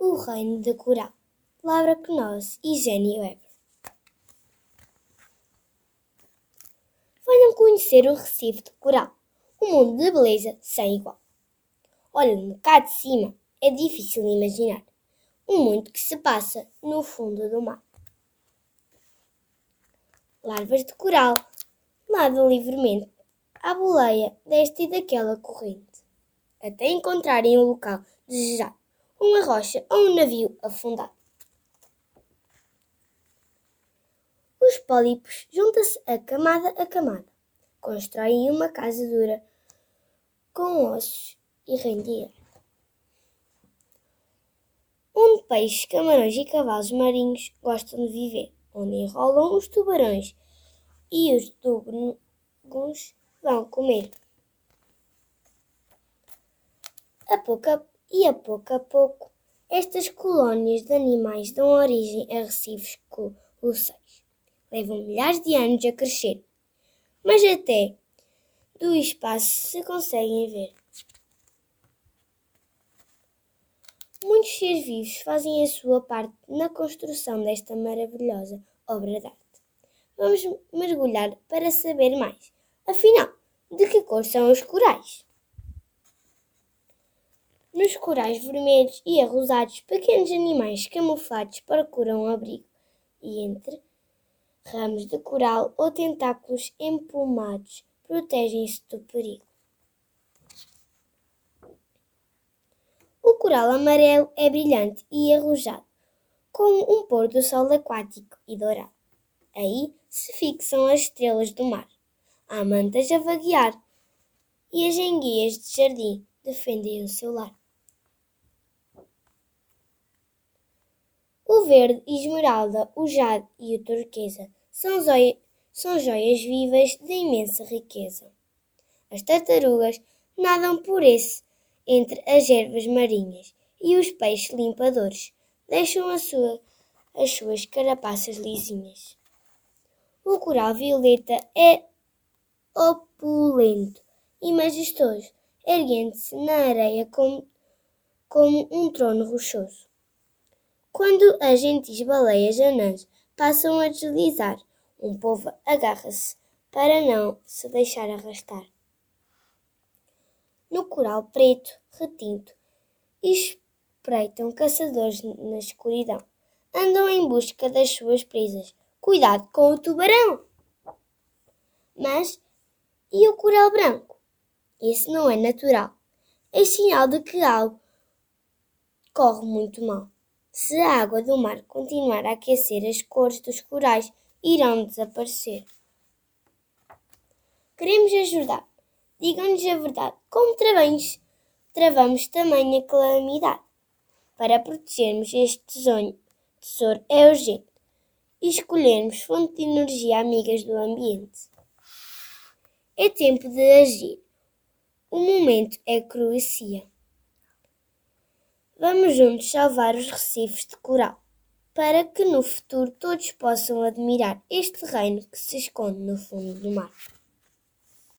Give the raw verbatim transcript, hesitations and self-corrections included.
O Reino de Coral, Laura Knowles e Jenny Weber. Venham conhecer o Recife de Coral, um mundo de beleza sem igual. Olhando cá de cima, é difícil imaginar um mundo que se passa no fundo do mar. Larvas de coral nadam livremente à boleia desta e daquela corrente, até encontrarem um local desejado, uma rocha ou um navio afundado. Os pólipos juntam-se a camada a camada, constroem uma casa dura com ossos e rendilha, onde peixes, camarões e cavalos marinhos gostam de viver, onde enrolam os tubarões e os tubarões vão comer. A pouco a, e a pouco a pouco, estas colónias de animais dão origem a recifes colossais. Levam milhares de anos a crescer, mas até do espaço se conseguem ver. Muitos seres vivos fazem a sua parte na construção desta maravilhosa obra de arte. Vamos mergulhar para saber mais. Afinal, de que cor são os corais? Nos corais vermelhos e arrosados, pequenos animais camuflados procuram abrigo e entre ramos de coral ou tentáculos emplumados protegem-se do perigo. O coral amarelo é brilhante e arrojado, como um pôr do sol aquático e dourado. Aí se fixam as estrelas do mar. Há mantas a vaguear e as enguias de jardim defendem o seu lar. O verde, esmeralda, o jade e o turquesa são, joia, são joias vivas de imensa riqueza. As tartarugas nadam por esse entre as ervas marinhas e os peixes limpadores deixam a sua, as suas carapaças lisinhas. O coral violeta é opulento e majestoso, erguendo-se na areia como, como um trono rochoso. Quando as gentis baleias anãs passam a deslizar, um povo agarra-se para não se deixar arrastar. No coral preto, retinto, espreitam caçadores na escuridão. Andam em busca das suas presas. Cuidado com o tubarão! Mas, e o coral branco? Esse não é natural. É sinal de que algo corre muito mal. Se a água do mar continuar a aquecer, as cores dos corais irão desaparecer. Queremos ajudar. Digam-nos a verdade. Como travamos, travamos tamanha calamidade? Para protegermos este tesouro, tesouro é urgente escolhermos fontes de energia amigas do ambiente. É tempo de agir. O momento é crucia. Vamos juntos salvar os recifes de coral, para que no futuro todos possam admirar este reino que se esconde no fundo do mar.